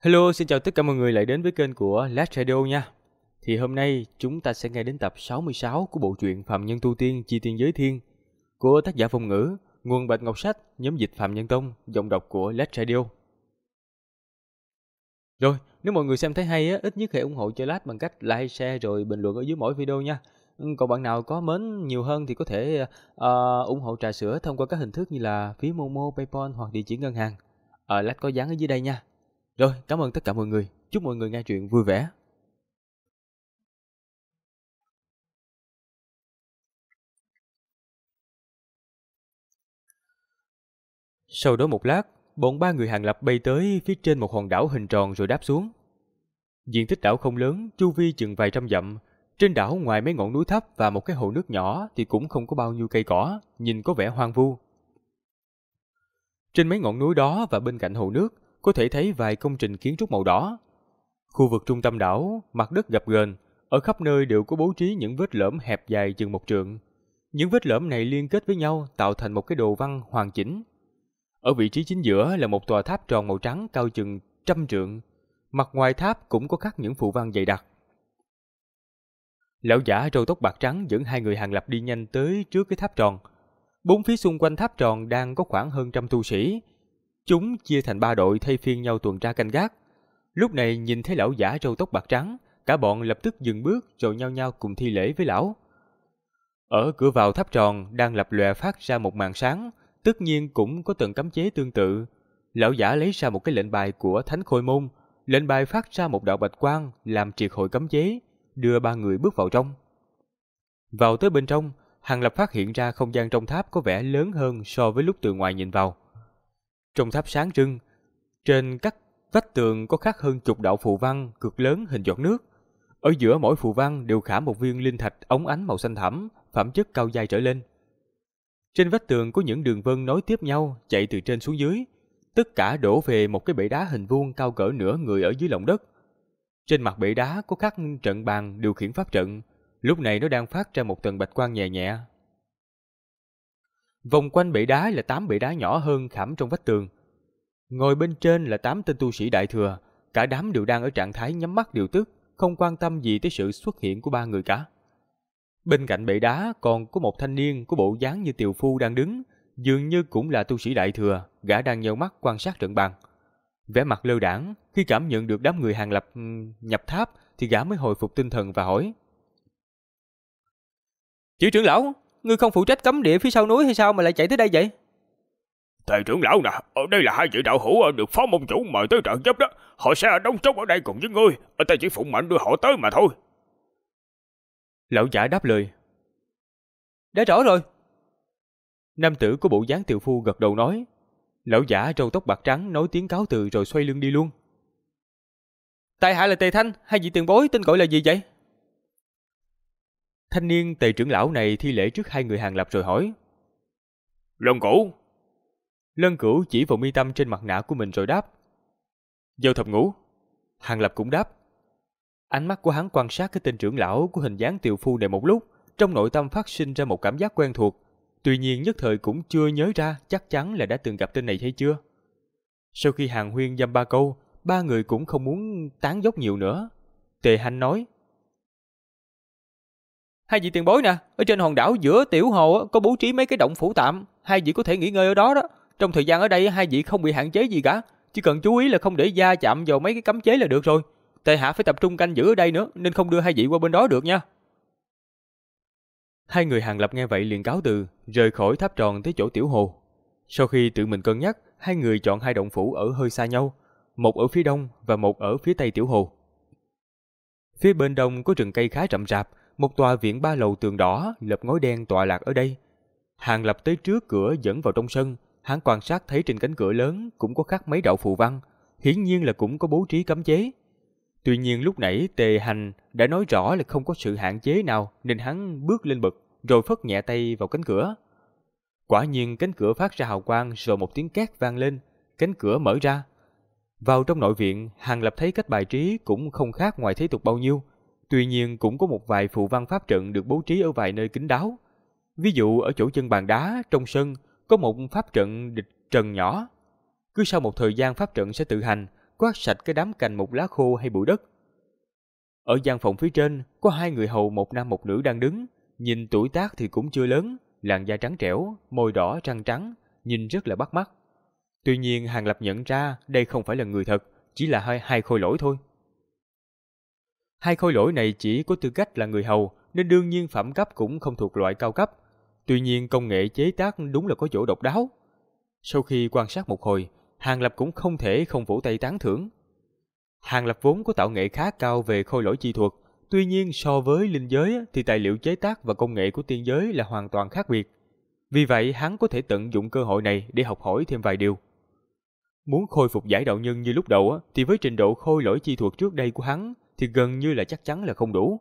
Hello, xin chào tất cả mọi người lại đến với kênh của Last Radio nha. Thì hôm nay chúng ta sẽ nghe đến tập 66 của bộ truyện Phàm Nhân Tu Tiên Chi Tiên Giới Thiên của tác giả Phong Ngữ, nguồn Bạch Ngọc Sách, nhóm dịch Phạm Nhân Tông, giọng đọc của Last Radio. Rồi, nếu mọi người xem thấy hay á, ít nhất hãy ủng hộ cho Last bằng cách like, share rồi bình luận ở dưới mỗi video nha. Còn bạn nào có mến nhiều hơn thì có thể ủng hộ trà sữa thông qua các hình thức như là phí Momo, PayPal hoặc địa chỉ ngân hàng. Last có dán ở dưới đây nha. Rồi, cảm ơn tất cả mọi người. Chúc mọi người nghe truyện vui vẻ. Sau đó một lát, bọn ba người Hàng Lập bay tới phía trên một hòn đảo hình tròn rồi đáp xuống. Diện tích đảo không lớn, chu vi chừng vài trăm dặm. Trên đảo ngoài mấy ngọn núi thấp và một cái hồ nước nhỏ thì cũng không có bao nhiêu cây cỏ, nhìn có vẻ hoang vu. Trên mấy ngọn núi đó và bên cạnh hồ nước, có thể thấy vài công trình kiến trúc màu đỏ. Khu vực trung tâm đảo, mặt đất gập ghềnh, ở khắp nơi đều có bố trí những vết lõm hẹp dài chừng một trượng. Những vết lõm này liên kết với nhau tạo thành một cái đồ văn hoàn chỉnh. Ở vị trí chính giữa là một tòa tháp tròn màu trắng cao chừng 100 trượng. Mặt ngoài tháp cũng có khắc những phù văn dày đặc. Lão giả râu tóc bạc trắng dẫn hai người Hàng Lập đi nhanh tới trước cái tháp tròn. Bốn phía xung quanh tháp tròn đang có khoảng hơn 100 tu sĩ. Chúng chia thành 3 đội thay phiên nhau tuần tra canh gác. Lúc này nhìn thấy lão giả râu tóc bạc trắng, cả bọn lập tức dừng bước rồi nhao nhao cùng thi lễ với lão. Ở cửa vào tháp tròn đang lập lòe phát ra một màn sáng, tất nhiên cũng có từng cấm chế tương tự. Lão giả lấy ra một cái lệnh bài của Thánh Khôi Môn, lệnh bài phát ra một đạo bạch quang làm triệt hồi cấm chế, đưa ba người bước vào trong. Vào tới bên trong, Hàng Lập phát hiện ra không gian trong tháp có vẻ lớn hơn so với lúc từ ngoài nhìn vào. Trong tháp sáng trưng, trên các vách tường có khắc hơn chục đạo phù văn cực lớn hình giọt nước. Ở giữa mỗi phù văn đều khảm một viên linh thạch óng ánh màu xanh thẳm, phẩm chất cao giai trở lên. Trên vách tường có những đường vân nối tiếp nhau chạy từ trên xuống dưới, tất cả đổ về một cái bệ đá hình vuông cao cỡ nửa người ở dưới lòng đất. Trên mặt bệ đá có khắc trận bàn điều khiển pháp trận, lúc này nó đang phát ra một tầng bạch quang nhẹ nhẹ. Vòng quanh bệ đá là 8 bệ đá nhỏ hơn khảm trong vách tường. Ngồi bên trên là 8 tên tu sĩ đại thừa, cả đám đều đang ở trạng thái nhắm mắt điều tức, không quan tâm gì tới sự xuất hiện của ba người cả. Bên cạnh bệ đá còn có một thanh niên có bộ dáng như tiều phu đang đứng, dường như cũng là tu sĩ đại thừa, gã đang nheo mắt quan sát trận bàn. Vẻ mặt lơ đãng, khi cảm nhận được đám người Hàng Lập nhập tháp thì gã mới hồi phục tinh thần và hỏi: "Chư trưởng lão, ngươi không phụ trách cấm địa phía sau núi hay sao mà lại chạy tới đây vậy?" "Thầy trưởng lão nè, ở đây là hai vị đạo hữu được phó môn chủ mời tới trợ giúp đó. Họ sẽ đóng chốt ở đây cùng với ngươi, ta chỉ phụng mệnh đưa họ tới mà thôi." Lão giả đáp lời: "Đã rõ rồi." Nam tử có bộ dáng tiều phu gật đầu nói. Lão giả râu tóc bạc trắng nói tiếng cáo từ rồi xoay lưng đi luôn. "Tại hạ là Tề Thanh, hai vị tiền bối tên gọi là gì vậy?" Thanh niên Tề trưởng lão này thi lễ trước hai người Hàng Lập rồi hỏi. "Lân Cửu." Lân Cửu chỉ vào mi tâm trên mặt nạ của mình rồi đáp. "Giao Thập Ngũ." Hàng Lập cũng đáp. Ánh mắt của hắn quan sát cái tên trưởng lão của hình dáng tiều phu này một lúc, trong nội tâm phát sinh ra một cảm giác quen thuộc. Tuy nhiên nhất thời cũng chưa nhớ ra chắc chắn là đã từng gặp tên này hay chưa. Sau khi hàng huyên dăm ba câu, ba người cũng không muốn tán dóc nhiều nữa. Tề Hành nói: "Hai vị tiền bối nè, ở trên hòn đảo giữa tiểu hồ có bố trí mấy cái động phủ tạm, hai vị có thể nghỉ ngơi ở đó đó. Trong thời gian ở đây hai vị không bị hạn chế gì cả, chỉ cần chú ý là không để va chạm vào mấy cái cấm chế là được rồi. Tề hạ phải tập trung canh giữ ở đây nữa, nên không đưa hai vị qua bên đó được nha." Hai người Hàng Lập nghe vậy liền cáo từ, rời khỏi tháp tròn tới chỗ tiểu hồ. Sau khi tự mình cân nhắc, hai người chọn hai động phủ ở hơi xa nhau, một ở phía đông và một ở phía tây tiểu hồ. Phía bên đông có rừng cây khá rậm rạp, một tòa viện 3 lầu tường đỏ lợp ngói đen tọa lạc ở đây. Hàng Lập tới trước cửa dẫn vào trong sân, hắn quan sát thấy trên cánh cửa lớn cũng có khắc mấy đạo phù văn, hiển nhiên là cũng có bố trí cấm chế. Tuy nhiên lúc nãy Tề Hành đã nói rõ là không có sự hạn chế nào, nên hắn bước lên bậc rồi phất nhẹ tay vào cánh cửa. Quả nhiên cánh cửa phát ra hào quang rồi một tiếng két vang lên, cánh cửa mở ra. Vào trong nội viện, Hàng Lập thấy cách bài trí cũng không khác ngoài thế tục bao nhiêu. Tuy nhiên cũng có một vài phù văn pháp trận được bố trí ở vài nơi kín đáo. Ví dụ ở chỗ chân bàn đá trong sân có một pháp trận địch trần nhỏ. Cứ sau một thời gian pháp trận sẽ tự hành, quát sạch cái đám cành một lá khô hay bụi đất. Ở gian phòng phía trên, có 2 người hầu một nam một nữ đang đứng, nhìn tuổi tác thì cũng chưa lớn, làn da trắng trẻo, môi đỏ răng trắng, nhìn rất là bắt mắt. Tuy nhiên Hàng Lập nhận ra đây không phải là người thật, chỉ là hai khôi lỗi thôi. 2 khôi lỗi này chỉ có tư cách là người hầu, nên đương nhiên phẩm cấp cũng không thuộc loại cao cấp. Tuy nhiên công nghệ chế tác đúng là có chỗ độc đáo. Sau khi quan sát một hồi, Hàng Lập cũng không thể không vỗ tay tán thưởng. Hàng Lập vốn có tạo nghệ khá cao về khôi lỗi chi thuật, tuy nhiên so với linh giới thì tài liệu chế tác và công nghệ của tiên giới là hoàn toàn khác biệt. Vì vậy hắn có thể tận dụng cơ hội này để học hỏi thêm vài điều. Muốn khôi phục giải đạo nhân như lúc đầu thì với trình độ khôi lỗi chi thuật trước đây của hắn thì gần như là chắc chắn là không đủ.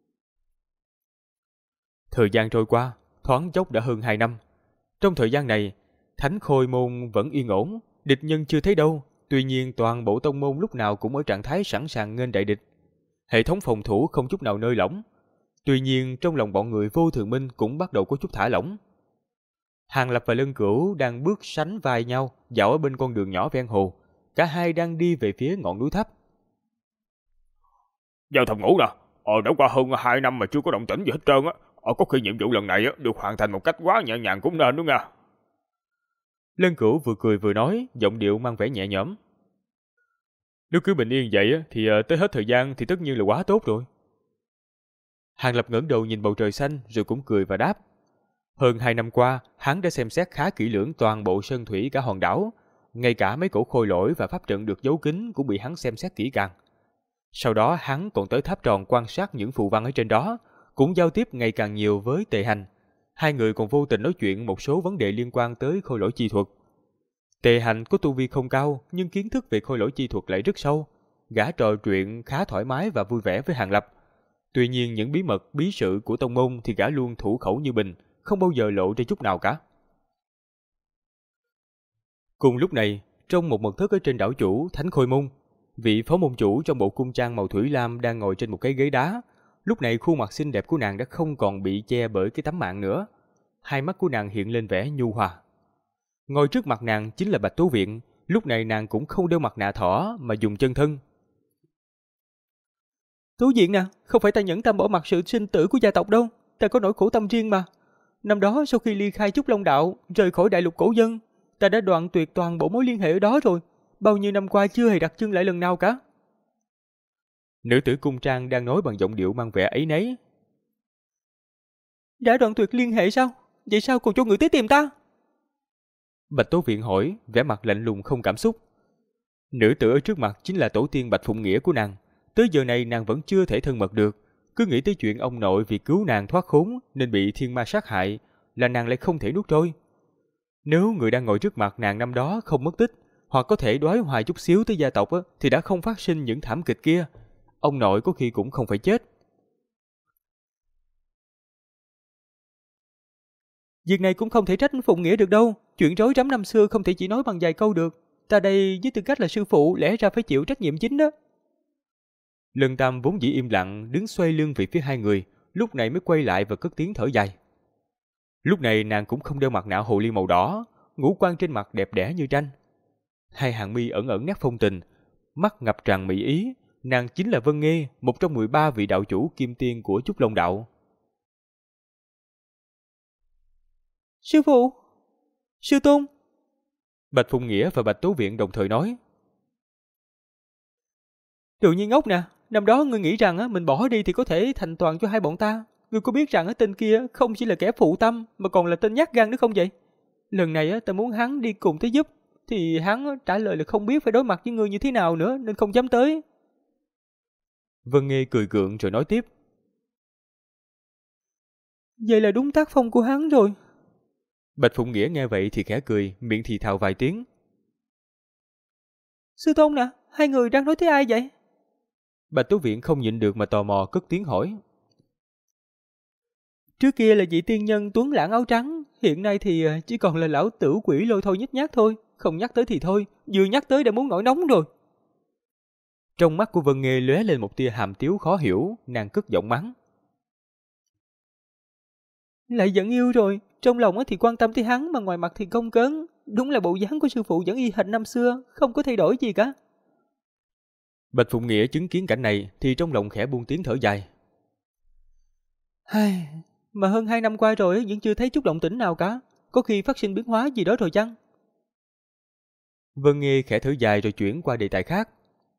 Thời gian trôi qua, thoáng chốc đã hơn 2 năm. Trong thời gian này, Thánh Khôi Môn vẫn yên ổn, địch nhân chưa thấy đâu. Tuy nhiên toàn bộ tông môn lúc nào cũng ở trạng thái sẵn sàng nghênh đại địch. Hệ thống phòng thủ không chút nào nơi lỏng. Tuy nhiên trong lòng bọn người Vô Thường Minh cũng bắt đầu có chút thả lỏng. Hàng Lập và Lân Cửu đang bước sánh vai nhau, dạo ở bên con đường nhỏ ven hồ. Cả hai đang đi về phía ngọn núi thấp. Giao Thập Ngũ nè, đã qua hơn 2 năm mà chưa có động tĩnh gì hết trơn á. Có khi nhiệm vụ lần này được hoàn thành một cách quá nhẹ nhàng cũng nên đúng nha. Lân Cửu vừa cười vừa nói, giọng điệu mang vẻ nhẹ nhõm. Nếu cứ bình yên vậy thì tới hết thời gian thì tất nhiên là quá tốt rồi. Hàng Lập ngẩng đầu nhìn bầu trời xanh rồi cũng cười và đáp. Hơn 2 năm qua, hắn đã xem xét khá kỹ lưỡng toàn bộ sơn thủy cả hòn đảo. Ngay cả mấy cổ khôi lỗi và pháp trận được giấu kín cũng bị hắn xem xét kỹ càng. Sau đó hắn còn tới tháp tròn quan sát những phù văn ở trên đó, cũng giao tiếp ngày càng nhiều với Tề Hành. 2 người còn vô tình nói chuyện một số vấn đề liên quan tới khôi lỗi chi thuật. Tề Hành có tu vi không cao, nhưng kiến thức về khôi lỗi chi thuật lại rất sâu. Gã trò chuyện khá thoải mái và vui vẻ với Hàng Lập. Tuy nhiên những bí mật, bí sự của tông môn thì gã luôn thủ khẩu như bình, không bao giờ lộ ra chút nào cả. Cùng lúc này, trong một mật thất ở trên đảo chủ Thánh Khôi Môn, vị phó môn chủ trong bộ cung trang màu thủy lam đang ngồi trên một cái ghế đá. Lúc này khuôn mặt xinh đẹp của nàng đã không còn bị che bởi cái tấm màn nữa. Hai mắt của nàng hiện lên vẻ nhu hòa. Ngồi trước mặt nàng chính là Bạch Tố Viện. Lúc này nàng cũng không đeo mặt nạ thỏ mà dùng chân thân. Tố Viện nè, không phải ta nhẫn tâm bỏ mặc sự sinh tử của gia tộc đâu. Ta có nỗi khổ tâm riêng mà. Năm đó sau khi ly khai Trúc Long Đạo, rời khỏi đại lục cổ dân, ta đã đoạn tuyệt toàn bộ mối liên hệ ở đó rồi. Bao nhiêu năm qua chưa hề đặt chân lại lần nào cả. Nữ tử cung trang đang nói bằng giọng điệu mang vẻ áy náy. Đã đoạn tuyệt liên hệ sao? Vậy sao còn cho người tới tìm ta? Bạch Tố Viện hỏi, vẻ mặt lạnh lùng không cảm xúc. Nữ tử ở trước mặt chính là tổ tiên Bạch Phụng Nghĩa của nàng. Tới giờ này nàng vẫn chưa thể thân mật được. Cứ nghĩ tới chuyện ông nội vì cứu nàng thoát khốn nên bị thiên ma sát hại, là nàng lại không thể nuốt trôi. Nếu người đang ngồi trước mặt nàng năm đó không mất tích, hoặc có thể đoái hoài chút xíu tới gia tộc thì đã không phát sinh những thảm kịch kia. Ông nội có khi cũng không phải chết. Việc này cũng không thể trách Phụng Nghĩa được đâu. Chuyện rối rắm năm xưa không thể chỉ nói bằng vài câu được. Ta đây với tư cách là sư phụ lẽ ra phải chịu trách nhiệm chính đó. Lân Tam vốn dĩ im lặng đứng xoay lưng về phía hai người, lúc này mới quay lại và cất tiếng thở dài. Lúc này nàng cũng không đeo mặt nạ hồ ly màu đỏ, ngũ quan trên mặt đẹp đẽ như tranh. Hai hàng mi ẩn ẩn nét phong tình, mắt ngập tràn mỹ ý. Nàng chính là Vân Nghê, một trong 13 vị đạo chủ kim tiên của Trúc Long Đạo. Sư phụ! Sư tôn! Bạch Phụng Nghĩa và Bạch Tố Viện đồng thời nói. Đồ nhi ngốc nè, năm đó ngươi nghĩ rằng mình bỏ đi thì có thể thành toàn cho hai bọn ta. Ngươi có biết rằng tên kia không chỉ là kẻ phụ tâm mà còn là tên nhát gan nữa không vậy? Lần này ta muốn hắn đi cùng tới giúp, thì hắn trả lời là không biết phải đối mặt với ngươi như thế nào nữa nên không dám tới. Vân Nghê cười gượng rồi nói tiếp. Vậy là đúng tác phong của hắn rồi. Bạch Phụng Nghĩa nghe vậy thì khẽ cười, miệng thì thào vài tiếng. Sư tôn nè, hai người đang nói tới ai vậy? Bạch Tố Viện không nhịn được mà tò mò cất tiếng hỏi. Trước kia là vị tiên nhân tuấn lãng áo trắng, hiện nay thì chỉ còn là lão tử quỷ Lôi Thôi nhếch nhác thôi, không nhắc tới thì thôi, vừa nhắc tới đã muốn nổi nóng rồi. Trong mắt của Vân Nghê lóe lên một tia hàm tiếu khó hiểu, nàng cất giọng mắng. Lại giận yêu rồi, trong lòng thì quan tâm tới hắn mà ngoài mặt thì không cớn, đúng là bộ dáng của sư phụ vẫn y hệt năm xưa, không có thay đổi gì cả. Bạch Phụng Nghĩa chứng kiến cảnh này thì trong lòng khẽ buông tiếng thở dài. Hai, mà hơn 2 năm qua rồi vẫn chưa thấy chút động tĩnh nào cả. Có khi phát sinh biến hóa gì đó rồi chăng? Vân Nghê khẽ thở dài rồi chuyển qua đề tài khác.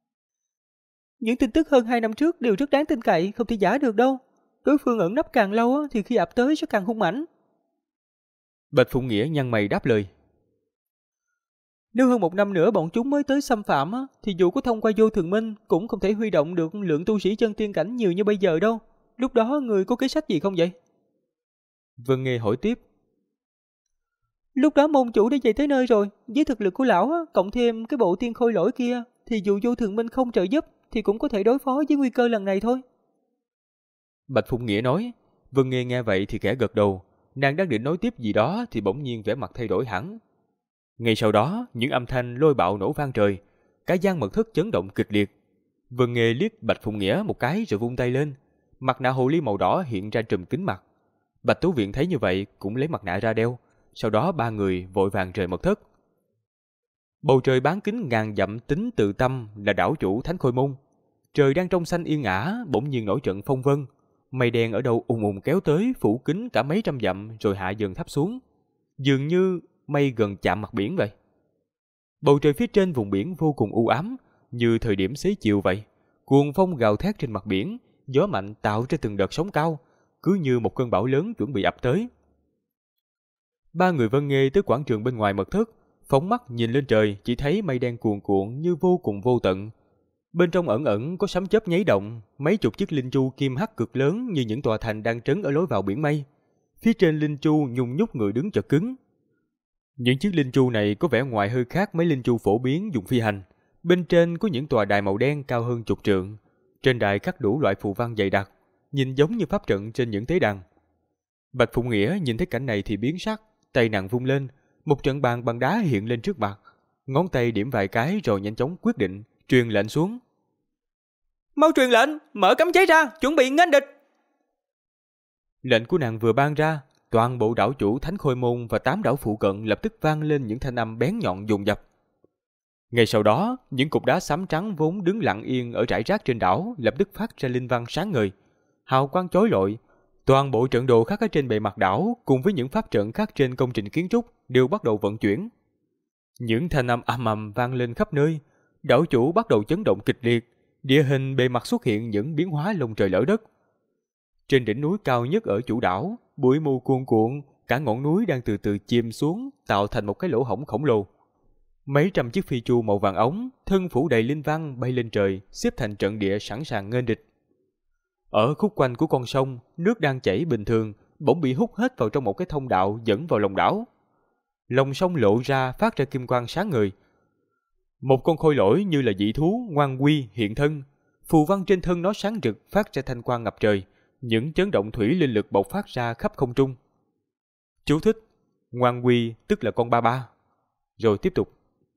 Những tin tức hơn 2 năm trước đều rất đáng tin cậy, không thể giả được đâu. Đối phương ẩn nấp càng lâu thì khi ập tới sẽ càng hung mãnh. Bạch Phụng Nghĩa nhăn mày đáp lời. Nếu hơn 1 năm nữa bọn chúng mới tới xâm phạm thì dù có thông qua Vô Thường Minh cũng không thể huy động được lượng tu sĩ chân tiên cảnh nhiều như bây giờ đâu. Lúc đó người có kế sách gì không vậy? Vân Nghê hỏi tiếp. Lúc đó môn chủ đã về tới nơi rồi, với thực lực của lão cộng thêm cái bộ tiên khôi lỗi kia thì dù Vô Thường Minh không trợ giúp thì cũng có thể đối phó với nguy cơ lần này thôi. Bạch Phụng Nghĩa nói. Vân Nghê nghe vậy thì khẽ gật đầu. Nàng đang định nói tiếp gì đó thì bỗng nhiên vẻ mặt thay đổi hẳn. Ngay sau đó, những âm thanh lôi bạo nổ vang trời, cả gian mật thất chấn động kịch liệt. Vân Nghê liếc Bạch Phụng Nghĩa một cái rồi vung tay lên, mặt nạ hồ ly màu đỏ hiện ra trùm kín mặt. Bạch Tú Viện thấy như vậy cũng lấy mặt nạ ra đeo, sau đó 3 người vội vàng rời mật thất. Bầu trời bán kính ngàn dặm tính tự tâm là đảo chủ Thánh Khôi Môn. Trời đang trong xanh yên ả, bỗng nhiên nổi trận phong vân, mây đen ở đâu ùn ùn kéo tới phủ kín cả mấy trăm dặm rồi hạ dần thấp xuống, dường như mây gần chạm mặt biển vậy. Bầu trời phía trên vùng biển vô cùng u ám, như thời điểm xế chiều vậy. Cuồng phong gào thét trên mặt biển, gió mạnh tạo ra từng đợt sóng cao, cứ như một cơn bão lớn chuẩn bị ập tới. 3 người Vân Nghê tới quảng trường bên ngoài mật thất, phóng mắt nhìn lên trời, chỉ thấy mây đen cuồn cuộn như vô cùng vô tận. Bên trong ẩn ẩn có sấm chớp nháy động, mấy chục chiếc linh chu kim hắc cực lớn như những tòa thành đang trấn ở lối vào biển mây. Phía trên linh chu nhung nhúc người đứng chật cứng. Những chiếc linh chu này có vẻ ngoài hơi khác mấy linh chu phổ biến dùng phi hành. Bên trên có những tòa đài màu đen cao hơn chục trượng. Trên đài khắc đủ loại phù văn dày đặc, nhìn giống như pháp trận trên những tế đàn. Bạch Phụng Nghĩa nhìn thấy cảnh này thì biến sắc, tay nàng vung lên, một trận bàn bằng đá hiện lên trước mặt. Ngón tay điểm vài cái rồi nhanh chóng quyết định, truyền lệnh xuống. Mau truyền lệnh, mở cấm chế ra, chuẩn bị nghênh địch. Lệnh của nàng vừa ban ra, toàn bộ đảo chủ Thánh Khôi Môn và 8 đảo phụ cận lập tức vang lên những thanh âm bén nhọn dồn dập. Ngay sau đó, những cục đá xám trắng vốn đứng lặng yên ở rải rác trên đảo lập tức phát ra linh văn sáng ngời, hào quang chói lọi. Toàn bộ trận đồ khắc ở trên bề mặt đảo cùng với những pháp trận khắc trên công trình kiến trúc đều bắt đầu vận chuyển. Những thanh âm ầm ầm vang lên khắp nơi, đảo chủ bắt đầu chấn động kịch liệt, địa hình bề mặt xuất hiện những biến hóa lông trời lở đất. Trên đỉnh núi cao nhất ở chủ đảo, bụi mù cuồn cuộn, cả ngọn núi đang từ từ chìm xuống, tạo thành một cái lỗ hổng khổng lồ. Mấy trăm chiếc phi chu màu vàng ống, thân phủ đầy linh văn bay lên trời, xếp thành trận địa sẵn sàng nghênh địch. Ở khúc quanh của con sông, nước đang chảy bình thường, bỗng bị hút hết vào trong một cái thông đạo dẫn vào lòng đảo. Lòng sông lộ ra phát ra kim quang sáng ngời. Một con khôi lỗi như là dị thú ngoan quy hiện thân, phù văn trên thân nó sáng rực phát ra thanh quang ngập trời, những chấn động thủy linh lực bộc phát ra khắp không trung. Chú thích: ngoan quy tức là con ba ba. Rồi tiếp tục.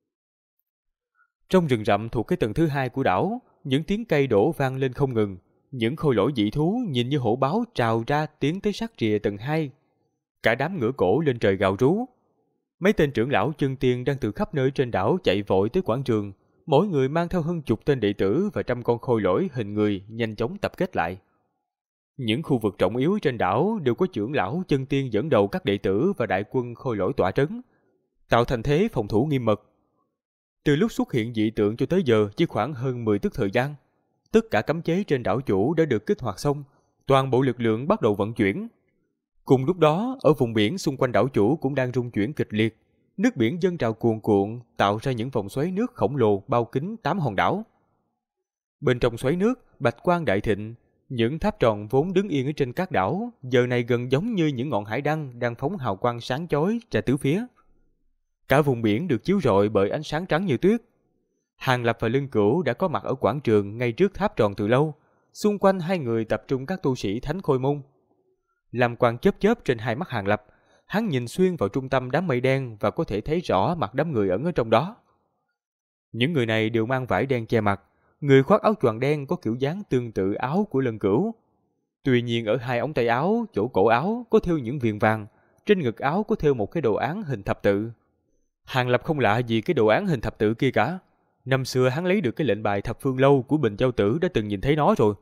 Trong rừng rậm thuộc cái tầng thứ 2 của đảo, những tiếng cây đổ vang lên không ngừng. Những khôi lỗi dị thú nhìn như hổ báo trào ra tiến tới sát rìa tầng 2. Cả đám ngửa cổ lên trời gào rú. Mấy tên trưởng lão chân tiên đang từ khắp nơi trên đảo chạy vội tới quảng trường, mỗi người mang theo hơn chục tên đệ tử và trăm con khôi lỗi hình người nhanh chóng tập kết lại. Những khu vực trọng yếu trên đảo đều có trưởng lão chân tiên dẫn đầu các đệ tử và đại quân khôi lỗi tỏa trấn, tạo thành thế phòng thủ nghiêm mật. Từ lúc xuất hiện dị tượng cho tới giờ chỉ khoảng hơn 10 tức thời gian. Tất cả cấm chế trên đảo chủ đã được kích hoạt xong, toàn bộ lực lượng bắt đầu vận chuyển. Cùng lúc đó, ở vùng biển xung quanh đảo chủ cũng đang rung chuyển kịch liệt. Nước biển dâng trào cuồn cuộn, tạo ra những vòng xoáy nước khổng lồ bao kín 8 hòn đảo. Bên trong xoáy nước, bạch quang đại thịnh, những tháp tròn vốn đứng yên ở trên các đảo, giờ này gần giống như những ngọn hải đăng đang phóng hào quang sáng chói ra tứ phía. Cả vùng biển được chiếu rọi bởi ánh sáng trắng như tuyết. Hàng Lập và Lương Cửu đã có mặt ở quảng trường ngay trước tháp tròn từ lâu. Xung quanh hai người tập trung các tu sĩ Thánh Khôi Môn. Làm quang chớp chớp trên hai mắt Hàng Lập, hắn nhìn xuyên vào trung tâm đám mây đen và có thể thấy rõ mặt đám người ẩn ở trong đó. Những người này đều mang vải đen che mặt, người khoác áo choàng đen có kiểu dáng tương tự áo của Lân Cửu. Tuy nhiên ở hai ống tay áo, chỗ cổ áo có thêu những viền vàng, trên ngực áo có thêu một cái đồ án hình thập tự. Hàng Lập không lạ gì cái đồ án hình thập tự kia cả. năm xưa hắn lấy được cái lệnh bài Thập Phương Lâu của Bình Châu Tử đã từng nhìn thấy nó rồi.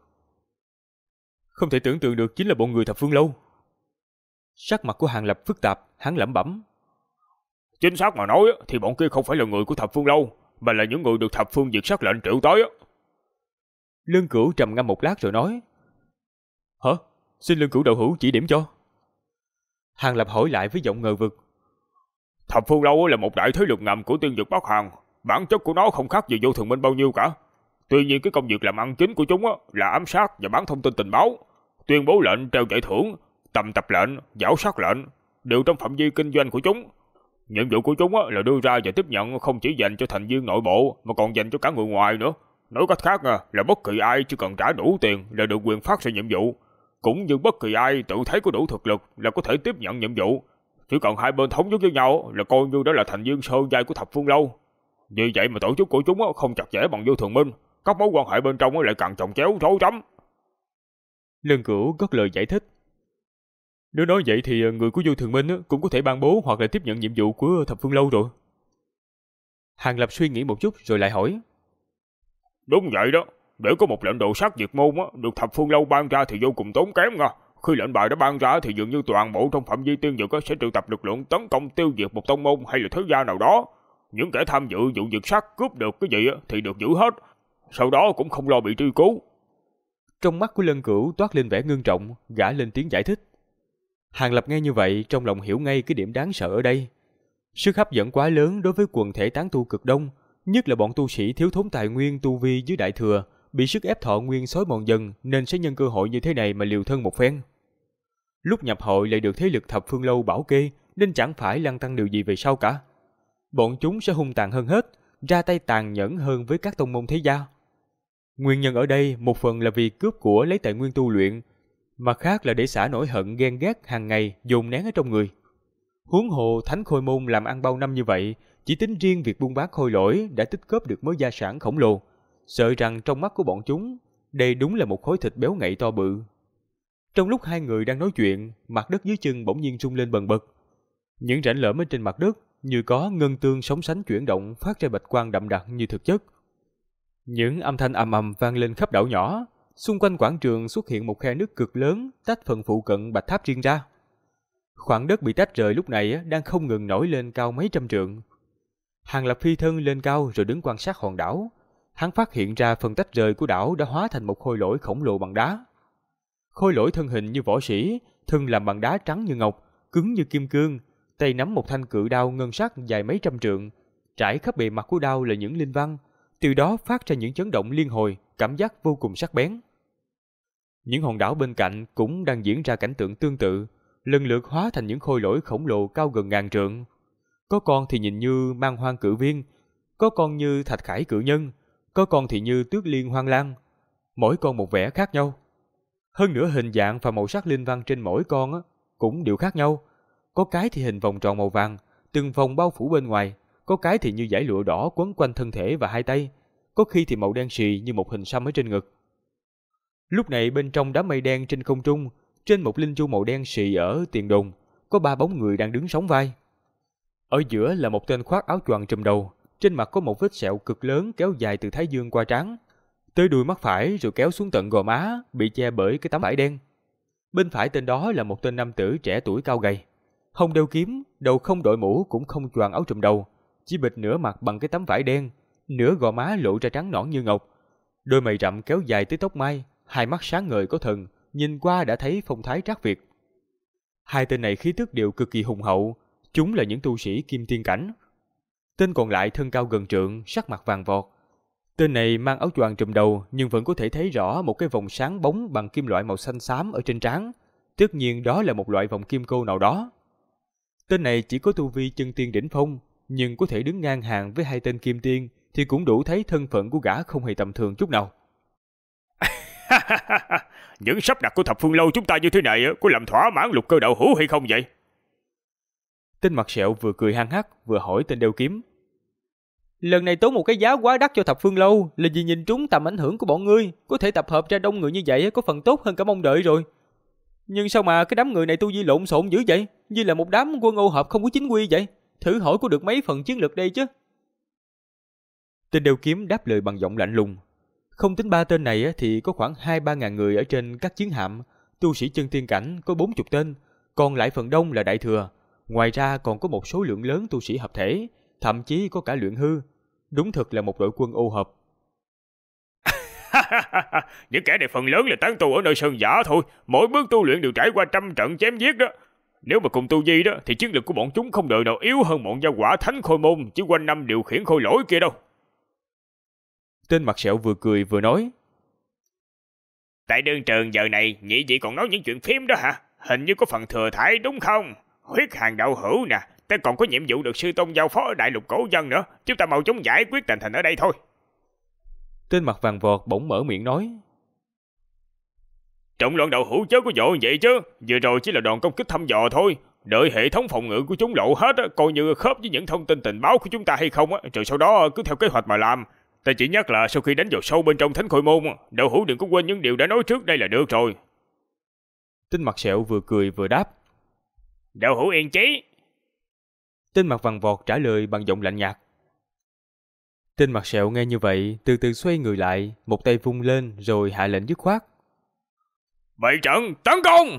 Không thể tưởng tượng được chính là bọn người Thập Phương Lâu. Sắc mặt của Hàng Lập phức tạp, hắn lẩm bẩm. Chính xác mà nói thì bọn kia không phải là người của Thập Phương Lâu, mà là những người được Thập Phương Diệt Sát lệnh triệu tới. Lương Cửu trầm ngâm một lát rồi nói. Hả? Xin Lương Cửu đạo hữu chỉ điểm cho. Hàng Lập hỏi lại với giọng ngờ vực. Thập Phương Lâu là một đại thế lực ngầm của Tiên Dực Bắc Hàn, bản chất của nó không khác gì Vô Thường Minh bao nhiêu cả. Tuy nhiên cái công việc làm ăn chính của chúng là ám sát và bán thông tin tình báo, tuyên bố lệnh, treo giải thưởng, tầm tập lệnh, giảo sát lệnh, đều trong phạm vi kinh doanh của chúng. Nhiệm vụ của chúng là đưa ra và tiếp nhận không chỉ dành cho thành viên nội bộ mà còn dành cho cả người ngoài nữa. Nói cách khác là bất kỳ ai chỉ cần trả đủ tiền là được quyền phát ra nhiệm vụ, cũng như bất kỳ ai tự thấy có đủ thực lực là có thể tiếp nhận nhiệm vụ. Chỉ cần hai bên thống nhất với nhau là coi như đó là thành viên sơ giai của Thập Phương Lâu. Vì vậy mà tổ chức của chúng không chặt chẽ bằng Vô Thường Minh, các mối quan hệ bên trong lại càng chồng chéo rối rắm. Lương Cửu cất lời giải thích. Nếu nói vậy thì người của Vô Thường Minh cũng có thể ban bố hoặc là tiếp nhận nhiệm vụ của Thập Phương Lâu rồi. Hàng Lập suy nghĩ một chút rồi lại hỏi. Đúng vậy đó, để có một lệnh đồ sát diệt môn được Thập Phương Lâu ban ra thì vô cùng tốn kém nha. Khi lệnh bài đã ban ra thì dường như toàn bộ trong phạm vi tiên dược sẽ triệu tập lực lượng tấn công tiêu diệt một tông môn hay là thế gia nào đó. Những kẻ tham dự vụ diệt sát cướp được cái gì thì được giữ hết, sau đó cũng không lo bị truy cứu. Trong mắt của Lân Cửu toát lên vẻ ngưng trọng, gã lên tiếng giải thích. Hàng Lập nghe như vậy trong lòng hiểu ngay cái điểm đáng sợ ở đây. Sức hấp dẫn quá lớn đối với quần thể tán tu cực đông, nhất là bọn tu sĩ thiếu thốn tài nguyên tu vi dưới đại thừa, bị sức ép thọ nguyên xói mòn dần nên sẽ nhân cơ hội như thế này mà liều thân một phen. Lúc nhập hội lại được thế lực Thập Phương Lâu bảo kê nên chẳng phải lăn tăn điều gì về sau cả. Bọn chúng sẽ hung tàn hơn hết, ra tay tàn nhẫn hơn với các tông môn thế gia. Nguyên nhân ở đây một phần là vì cướp của lấy tài nguyên tu luyện, mặt khác là để xả nỗi hận ghen ghét hàng ngày dồn nén ở trong người. Huống hồ Thánh Khôi Môn làm ăn bao năm như vậy, chỉ tính riêng việc buôn bán khôi lỗi đã tích góp được mớ gia sản khổng lồ, sợ rằng trong mắt của bọn chúng, đây đúng là một khối thịt béo ngậy to bự. Trong lúc hai người đang nói chuyện, mặt đất dưới chân bỗng nhiên rung lên bần bật. Những rãnh lõm ở trên mặt đất như có ngân tương sóng sánh chuyển động phát ra bạch quang đậm đặc như thực chất. Những âm thanh ầm ầm vang lên khắp đảo nhỏ, xung quanh quảng trường xuất hiện một khe nước cực lớn tách phần phụ cận bạch tháp riêng ra. Khoảng đất bị tách rời lúc này đang không ngừng nổi lên cao mấy trăm trượng. Hàng Lập phi thân lên cao rồi đứng quan sát hòn đảo. Hắn phát hiện ra phần tách rời của đảo đã hóa thành một khôi lỗi khổng lồ bằng đá. Khôi lỗi thân hình như võ sĩ, thân làm bằng đá trắng như ngọc, cứng như kim cương, tay nắm một thanh cự đao ngân sắc dài mấy trăm trượng, trải khắp bề mặt của đao là những linh văn, từ đó phát ra những chấn động liên hồi, cảm giác vô cùng sắc bén. Những hòn đảo bên cạnh cũng đang diễn ra cảnh tượng tương tự, lần lượt hóa thành những khôi lỗi khổng lồ cao gần ngàn trượng. Có con thì nhìn như mang hoang cự viên, có con như thạch khải cự nhân, có con thì như tước liên hoang lang, mỗi con một vẻ khác nhau. Hơn nữa hình dạng và màu sắc linh văn trên mỗi con cũng đều khác nhau. Có cái thì hình vòng tròn màu vàng, từng vòng bao phủ bên ngoài, có cái thì như dải lụa đỏ quấn quanh thân thể và hai tay, có khi thì màu đen xì như một hình xăm ở trên ngực. Lúc này bên trong đám mây đen trên không trung, trên một linh chu màu đen xì ở tiền đồn, có ba bóng người đang đứng sóng vai. Ở giữa là một tên khoác áo choàng trùm đầu, trên mặt có một vết sẹo cực lớn kéo dài từ thái dương qua trán, tới đuôi mắt phải rồi kéo xuống tận gò má, bị che bởi cái tấm vải đen. Bên phải tên đó là một tên nam tử trẻ tuổi cao gầy, không đeo kiếm, đầu không đội mũ cũng không choàng áo trùm đầu, chỉ bịt nửa mặt bằng cái tấm vải đen, nửa gò má lộ ra trắng nõn như ngọc, đôi mày rậm kéo dài tới tóc mai, hai mắt sáng ngời có thần, nhìn qua đã thấy phong thái trác việt. Hai tên này khí tức đều cực kỳ hùng hậu, chúng là những tu sĩ kim tiên cảnh. Tên còn lại thân cao gần trượng, sắc mặt vàng vọt. Tên này mang áo choàng trùm đầu nhưng vẫn có thể thấy rõ một cái vòng sáng bóng bằng kim loại màu xanh xám ở trên trán. Tất nhiên đó là một loại vòng kim cô nào đó. Tên này chỉ có tu vi chân tiên đỉnh phong, nhưng có thể đứng ngang hàng với hai tên kim tiên thì cũng đủ thấy thân phận của gã không hề tầm thường chút nào. Những sắp đặt của Thập Phương Lâu chúng ta như thế này có làm thỏa mãn Lục Cơ đạo hữu hay không vậy? Tên mặt sẹo vừa cười hăng hắc vừa hỏi tên đeo kiếm. Lần này tốn một cái giá quá đắt cho Thập Phương Lâu là vì nhìn trúng tầm ảnh hưởng của bọn ngươi, có thể tập hợp ra đông người như vậy có phần tốt hơn cả mong đợi rồi. Nhưng sao mà cái đám người này tu vi lộn xộn dữ vậy, như là một đám quân ô hợp không có chính quy vậy? Thử hỏi có được mấy phần chiến lược đây chứ? Tên đeo kiếm đáp lời bằng giọng lạnh lùng. Không tính 3 tên này thì có khoảng 2-3 ngàn người ở trên các chiến hạm, tu sĩ chân tiên cảnh có 40 tên, còn lại phần đông là đại thừa. Ngoài ra còn có một số lượng lớn tu sĩ hợp thể, thậm chí có cả luyện hư. Đúng thực là một đội quân ô hợp. Những kẻ này phần lớn là tán tu ở nơi sơn giả thôi, mỗi bước tu luyện đều trải qua trăm trận chém giết đó. Nếu mà cùng tu vi đó thì chiến lực của bọn chúng không đời nào yếu hơn bọn gia hỏa thánh khôi môn chỉ quanh năm điều khiển khôi lỗi kia đâu. Tên mặt sẹo vừa cười vừa nói. Tại đương trường giờ này nhị vị còn nói những chuyện phim đó hả? Hình như có phần thừa thải đúng không? Huyết hàng đạo hữu nè, ta còn có nhiệm vụ được sư tôn giao phó ở đại lục cổ dân nữa, chúng ta mau chóng giải quyết tình hình ở đây thôi. Tên mặt vàng vọt bỗng mở miệng nói. Trọng loạn đạo hữu chớ có vội vậy chứ, vừa rồi chỉ là đòn công kích thăm dò thôi. Đợi hệ thống phòng ngự của chúng lộ hết, coi như khớp với những thông tin tình báo của chúng ta hay không, rồi sau đó cứ theo kế hoạch mà làm. Ta chỉ nhắc là sau khi đánh vào sâu bên trong thánh khôi môn, đạo hữu đừng có quên những điều đã nói trước đây là được rồi. Tên mặt sẹo vừa cười vừa đáp. Đạo hữu yên chí. Tên mặt vàng vọt trả lời bằng giọng lạnh nhạt. Tên mặt sẹo nghe như vậy, từ từ xoay người lại, một tay vung lên rồi hạ lệnh dứt khoát. Bày trận tấn công.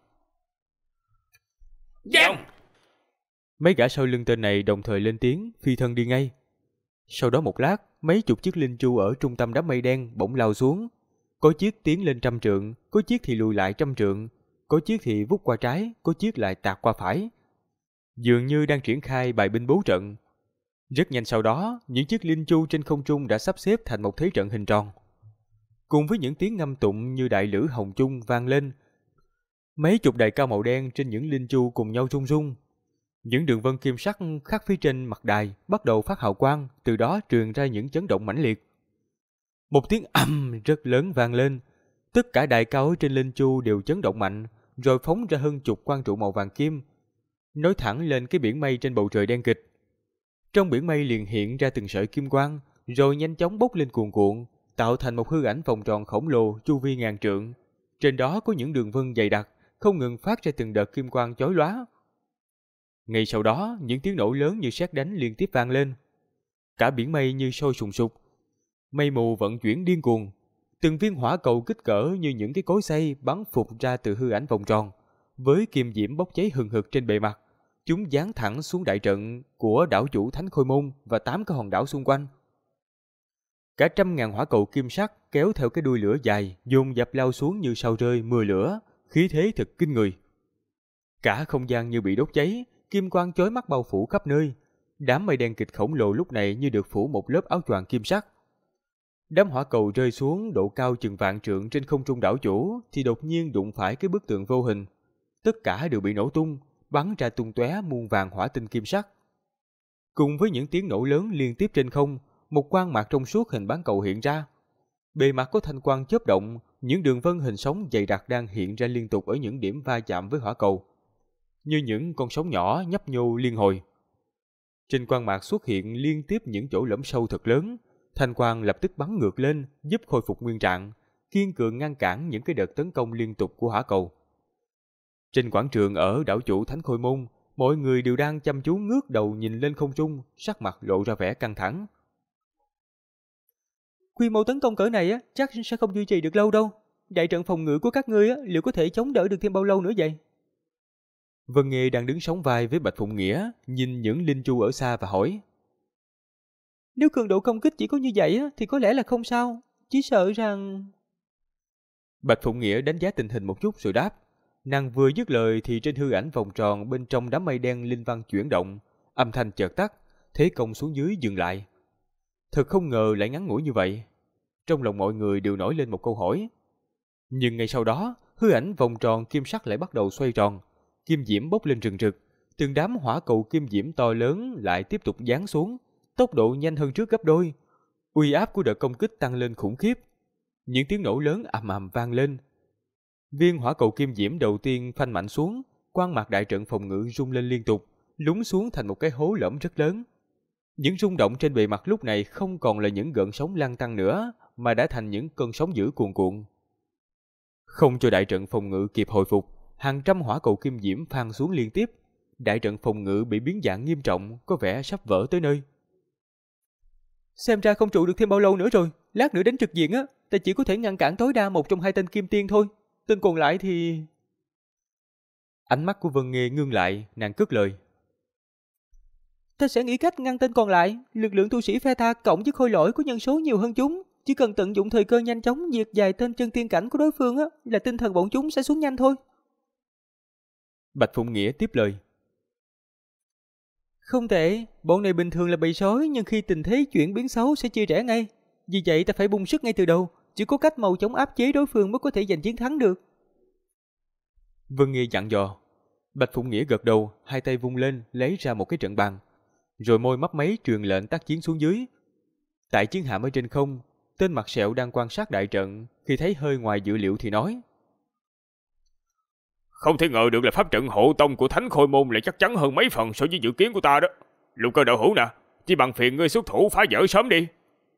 Giang. Mấy gã sau lưng tên này đồng thời lên tiếng, phi thân đi ngay. Sau đó một lát, mấy chục chiếc linh chu ở trung tâm đám mây đen bỗng lao xuống. Có chiếc tiến lên 100 trượng, có chiếc thì lùi lại 100 trượng, có chiếc thì vút qua trái, có chiếc lại tạt qua phải. Dường như đang triển khai bài binh bố trận. Rất nhanh sau đó, những chiếc linh chu trên không trung đã sắp xếp thành một thế trận hình tròn. Cùng với những tiếng ngâm tụng như đại lữ hồng chung vang lên, mấy chục đài cao màu đen trên những linh chu cùng nhau rung rung. Những đường vân kim sắc khắc phía trên mặt đài bắt đầu phát hào quang, từ đó truyền ra những chấn động mãnh liệt. Một tiếng ầm rất lớn vang lên, tất cả đài cao ở trên linh chu đều chấn động mạnh, rồi phóng ra hơn chục quang trụ màu vàng kim, nối thẳng lên cái biển mây trên bầu trời đen kịch. Trong biển mây liền hiện ra từng sợi kim quang, rồi nhanh chóng bốc lên cuồn cuộn, tạo thành một hư ảnh vòng tròn khổng lồ chu vi ngàn trượng. Trên đó có những đường vân dày đặc, không ngừng phát ra từng đợt kim quang chói lóa. Ngay sau đó, những tiếng nổ lớn như sét đánh liên tiếp vang lên. Cả biển mây như sôi sùng sục. Mây mù vận chuyển điên cuồng. Từng viên hỏa cầu kích cỡ như những cái cối xay bắn phụt ra từ hư ảnh vòng tròn, với kim diễm bốc cháy hừng hực trên bề mặt. Chúng giáng thẳng xuống đại trận của đảo chủ Thánh Khôi Môn và 8 cái hòn đảo xung quanh. Cả 100.000 hỏa cầu kim sắc kéo theo cái đuôi lửa dài, dồn dập lao xuống như sao rơi mưa lửa, khí thế thật kinh người. Cả không gian như bị đốt cháy, kim quang chói mắt bao phủ khắp nơi. Đám mây đen kịch khổng lồ lúc này như được phủ một lớp áo choàng kim sắc. Đám hỏa cầu rơi xuống độ cao chừng vạn trượng trên không trung đảo chủ thì đột nhiên đụng phải cái bức tường vô hình. Tất cả đều bị nổ tung, bắn ra tung tóe muôn vàng hỏa tinh kim sắc. Cùng với những tiếng nổ lớn liên tiếp trên không, một quang mạc trong suốt hình bán cầu hiện ra. Bề mặt có thanh quang chớp động, những đường vân hình sóng dày đặc đang hiện ra liên tục ở những điểm va chạm với hỏa cầu, như những con sóng nhỏ nhấp nhô liên hồi. Trên quang mạc xuất hiện liên tiếp những chỗ lõm sâu thật lớn, thanh quang lập tức bắn ngược lên, giúp khôi phục nguyên trạng, kiên cường ngăn cản những cái đợt tấn công liên tục của hỏa cầu. Trên quảng trường ở đảo chủ Thánh Khôi Môn, mọi người đều đang chăm chú ngước đầu nhìn lên không trung, sắc mặt lộ ra vẻ căng thẳng. Quy mô tấn công cỡ này chắc sẽ không duy trì được lâu đâu. Đại trận phòng ngự của các ngươi liệu có thể chống đỡ được thêm bao lâu nữa vậy? Vân Nghê đang đứng sóng vai với Bạch Phụng Nghĩa, nhìn những linh chu ở xa và hỏi. Nếu cường độ công kích chỉ có như vậy thì có lẽ là không sao, chỉ sợ rằng... Bạch Phụng Nghĩa đánh giá tình hình một chút rồi đáp. Nàng vừa dứt lời thì trên hư ảnh vòng tròn bên trong đám mây đen linh văn chuyển động, âm thanh chợt tắt, thế công xuống dưới dừng lại. Thật không ngờ lại ngắn ngủi như vậy. Trong lòng mọi người đều nổi lên một câu hỏi. Nhưng ngay sau đó, hư ảnh vòng tròn kim sắc lại bắt đầu xoay tròn, kim diễm bốc lên rừng rực, từng đám hỏa cầu kim diễm to lớn lại tiếp tục giáng xuống, tốc độ nhanh hơn trước gấp đôi. Uy áp của đợt công kích tăng lên khủng khiếp. Những tiếng nổ lớn ầm ầm vang lên. Viên hỏa cầu kim diễm đầu tiên phanh mạnh xuống, quang mạc đại trận phòng ngự rung lên liên tục, lún xuống thành một cái hố lõm rất lớn. Những rung động trên bề mặt lúc này không còn là những gợn sóng lăn tăn nữa, mà đã thành những cơn sóng dữ cuồn cuộn. Không cho đại trận phòng ngự kịp hồi phục, hàng trăm hỏa cầu kim diễm phang xuống liên tiếp. Đại trận phòng ngự bị biến dạng nghiêm trọng, có vẻ sắp vỡ tới nơi. Xem ra không trụ được thêm bao lâu nữa rồi. Lát nữa đến trực diện á, ta chỉ có thể ngăn cản tối đa một trong hai tên kim tiên thôi. Tên còn lại thì... Ánh mắt của Vân Nghê ngưng lại, nàng cất lời. Ta sẽ nghĩ cách ngăn tên còn lại. Lực lượng tu sĩ phe ta cộng với khôi lỗi có nhân số nhiều hơn chúng. Chỉ cần tận dụng thời cơ nhanh chóng diệt vài tên chân tiên cảnh của đối phương á, là tinh thần bọn chúng sẽ xuống nhanh thôi. Bạch Phụng Nghĩa tiếp lời. Không tệ, bọn này bình thường là bầy sói, nhưng khi tình thế chuyển biến xấu sẽ chia rẽ ngay. Vì vậy ta phải bung sức ngay từ đầu, chỉ có cách mau chóng áp chế đối phương mới có thể giành chiến thắng được. Vân Nghi dặn dò. Bạch Phụng Nghĩa gật đầu, hai tay vung lên lấy ra một cái trận bàn, rồi môi mấp máy truyền lệnh tác chiến xuống dưới. Tại chiến hạm ở trên không, tên mặt sẹo đang quan sát đại trận, khi thấy hơi ngoài dự liệu thì nói. Không thể ngờ được là pháp trận hộ tông của Thánh Khôi Môn lại chắc chắn hơn mấy phần so với dự kiến của ta đó. Lục Cơ đạo hữu nè, chỉ bằng phiền ngươi xuất thủ phá vỡ sớm đi.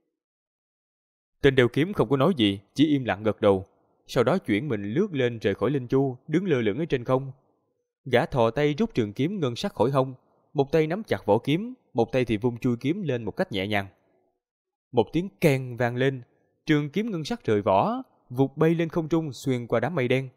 Tên đeo kiếm không có nói gì, chỉ im lặng gật đầu. Sau đó chuyển mình lướt lên rời khỏi Linh Chu, đứng lơ lửng ở trên không. Gã thò tay rút trường kiếm ngân sắc khỏi hông, một tay nắm chặt vỏ kiếm, một tay thì vung chui kiếm lên một cách nhẹ nhàng. Một tiếng keng vang lên, trường kiếm ngân sắc rời vỏ, vụt bay lên không trung xuyên qua đám mây đen.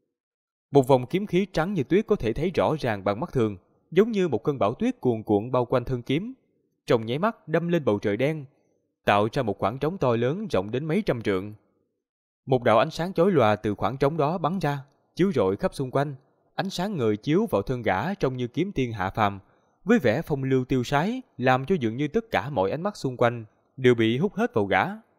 Một vòng kiếm khí trắng như tuyết có thể thấy rõ ràng bằng mắt thường, giống như một cơn bão tuyết cuồn cuộn bao quanh thân kiếm, trong nháy mắt đâm lên bầu trời đen, tạo ra một khoảng trống to lớn rộng đến mấy trăm trượng. Một đạo ánh sáng chói lòa từ khoảng trống đó bắn ra, chiếu rọi khắp xung quanh. Ánh sáng ngời chiếu vào thân gã trông như kiếm tiên hạ phàm, với vẻ phong lưu tiêu sái, làm cho dường như tất cả mọi ánh mắt xung quanh đều bị hút hết vào gã.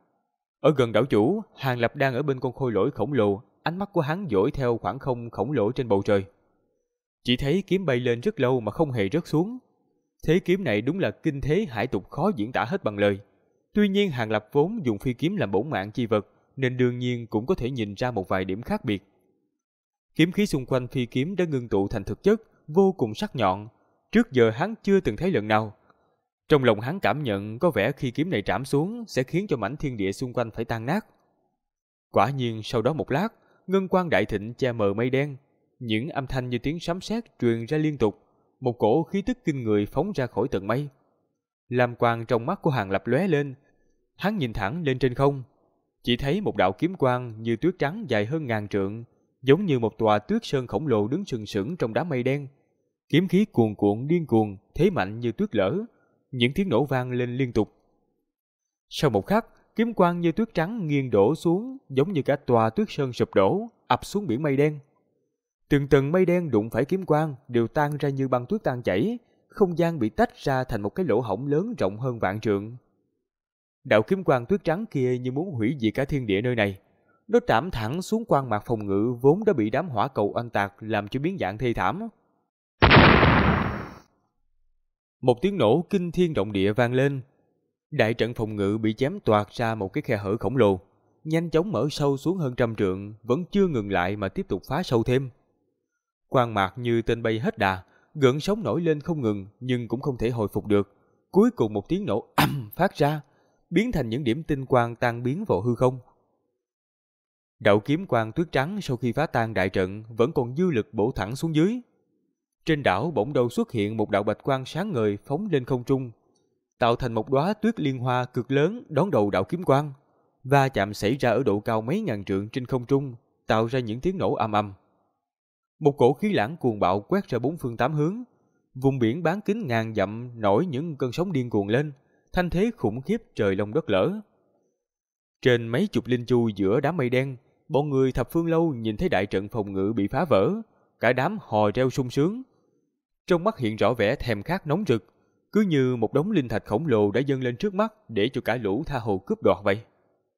Ở gần đảo chủ, Hàng Lập đang ở bên con khôi lỗi khổng lồ, ánh mắt của hắn dõi theo khoảng không khổng lồ trên bầu trời. Chỉ thấy kiếm bay lên rất lâu mà không hề rớt xuống. Thế kiếm này đúng là kinh thế hải tục khó diễn tả hết bằng lời. Tuy nhiên Hàng Lập vốn dùng phi kiếm làm bổn mạng chi vật, nên đương nhiên cũng có thể nhìn ra một vài điểm khác biệt. Kiếm khí xung quanh phi kiếm đã ngưng tụ thành thực chất, vô cùng sắc nhọn. Trước giờ hắn chưa từng thấy lần nào. Trong lòng hắn cảm nhận có vẻ khi kiếm này trảm xuống sẽ khiến cho mảnh thiên địa xung quanh phải tan nát. Quả nhiên sau đó một lát, ngân quang đại thịnh che mờ mây đen. Những âm thanh như tiếng sấm sét truyền ra liên tục. Một cổ khí tức kinh người phóng ra khỏi tầng mây. Lam quang trong mắt của Hàng Lập lóe lên. Hắn nhìn thẳng lên trên không. Chỉ thấy một đạo kiếm quang như tuyết trắng dài hơn ngàn trượng, giống như một tòa tuyết sơn khổng lồ đứng sừng sững trong đám mây đen. Kiếm khí cuồn cuộn điên cuồng, thế mạnh như tuyết lở. Những tiếng nổ vang lên liên tục. Sau một khắc, kiếm quang như tuyết trắng nghiêng đổ xuống, giống như cả tòa tuyết sơn sụp đổ, ập xuống biển mây đen. Từng tầng mây đen đụng phải kiếm quang đều tan ra như băng tuyết tan chảy, không gian bị tách ra thành một cái lỗ hổng lớn rộng hơn vạn trượng. Đạo kiếm quang tuyết trắng kia như muốn hủy diệt cả thiên địa nơi này. Nó trảm thẳng xuống quang mạc phòng ngự vốn đã bị đám hỏa cầu oanh tạc làm cho biến dạng thê thảm. Một tiếng nổ kinh thiên động địa vang lên. Đại trận phòng ngự bị chém toạc ra một cái khe hở khổng lồ, nhanh chóng mở sâu xuống hơn trăm trượng, vẫn chưa ngừng lại mà tiếp tục phá sâu thêm. Quang mạc như tên bay hết đà, gợn sóng nổi lên không ngừng nhưng cũng không thể hồi phục được. Cuối cùng một tiếng nổ ầm phát ra, biến thành những điểm tinh quang tan biến vào hư không. Đạo kiếm quang tuyết trắng sau khi phá tan đại trận vẫn còn dư lực bổ thẳng xuống dưới. Trên đảo bỗng đâu xuất hiện một đạo bạch quang sáng ngời phóng lên không trung, tạo thành một đóa tuyết liên hoa cực lớn đón đầu đạo kiếm quang. Va chạm xảy ra ở độ cao mấy ngàn trượng trên không trung, tạo ra những tiếng nổ ầm ầm. Một cổ khí lãng cuồng bạo quét ra bốn phương tám hướng, vùng biển bán kính ngàn dặm nổi những cơn sóng điên cuồng lên, thanh thế khủng khiếp trời long đất lở. Trên mấy chục linh chu giữa đám mây đen, bọn người thập phương lâu nhìn thấy đại trận phòng ngự bị phá vỡ, cả đám hò reo sung sướng. Trong mắt hiện rõ vẻ thèm khát nóng rực, cứ như một đống linh thạch khổng lồ đã dâng lên trước mắt để cho cả lũ tha hồ cướp đoạt vậy.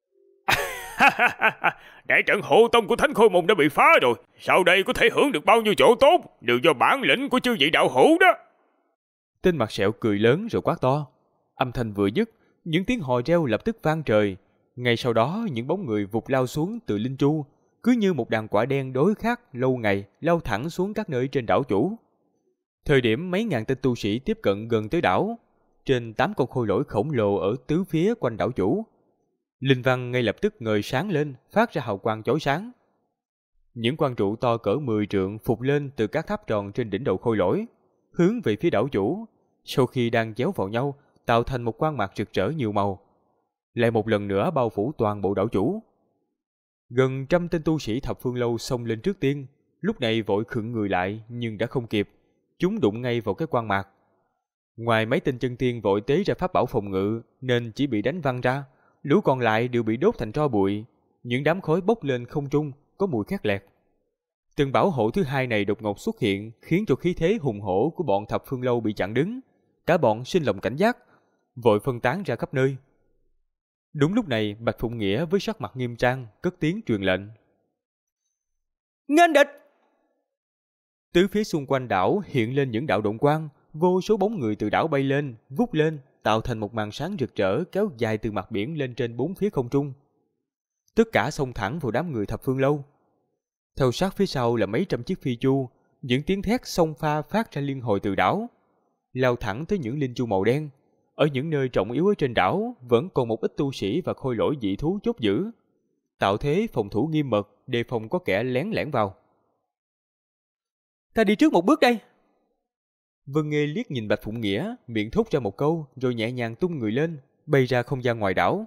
Đại trận hộ tông của Thánh Khôi Môn đã bị phá rồi, sau đây có thể hưởng được bao nhiêu chỗ tốt đều do bản lĩnh của chư vị đạo hữu đó. Tên mặt sẹo cười lớn rồi quát to. Âm thanh vừa dứt, những tiếng hò reo lập tức vang trời. Ngay sau đó những bóng người vụt lao xuống từ linh chu, cứ như một đàn quả đen đối khắc lâu ngày lao thẳng xuống các nơi trên đảo chủ. Thời điểm mấy ngàn tên tu sĩ tiếp cận gần tới đảo, trên 8 con khôi lỗi khổng lồ ở tứ phía quanh đảo chủ, linh văn ngay lập tức ngời sáng lên, phát ra hào quang chói sáng. Những quang trụ to cỡ 10 trượng phụt lên từ các tháp tròn trên đỉnh đầu khôi lỗi, hướng về phía đảo chủ. Sau khi đang chéo vào nhau, tạo thành một quang mạc rực rỡ nhiều màu, lại một lần nữa bao phủ toàn bộ đảo chủ. Gần 100 tên tu sĩ Thập Phương Lâu xông lên trước tiên, lúc này vội khựng người lại nhưng đã không kịp, chúng đụng ngay vào cái quang mạc. Ngoài mấy tên chân tiên vội tế ra pháp bảo phòng ngự nên chỉ bị đánh văng ra, lũ còn lại đều bị đốt thành tro bụi, những đám khói bốc lên không trung, có mùi khét lẹt. Từng bảo hộ thứ hai này đột ngột xuất hiện khiến cho khí thế hùng hổ của bọn Thập Phương Lâu bị chặn đứng, cả bọn sinh lòng cảnh giác, vội phân tán ra khắp nơi. Đúng lúc này, Bạch Phụng Nghĩa với sắc mặt nghiêm trang cất tiếng truyền lệnh. Nghênh địch! Tứ phía xung quanh đảo hiện lên những đạo động quang, vô số bóng người từ đảo bay lên, vút lên, tạo thành một màn sáng rực rỡ kéo dài từ mặt biển lên trên bốn phía không trung. Tất cả xông thẳng vào đám người Thập Phương Lâu. Theo sát phía sau là mấy trăm chiếc phi chu, những tiếng thét xông pha phát ra liên hồi từ đảo, lao thẳng tới những linh chu màu đen. Ở những nơi trọng yếu ở trên đảo vẫn còn một ít tu sĩ và khôi lỗi dị thú chốt giữ, tạo thế phòng thủ nghiêm mật, đề phòng có kẻ lén lẻn vào. Ta đi trước một bước đây. Vân Nghê liếc nhìn Bạch Phụng Nghĩa, miệng thốt ra một câu rồi nhẹ nhàng tung người lên, bay ra không gian ngoài đảo.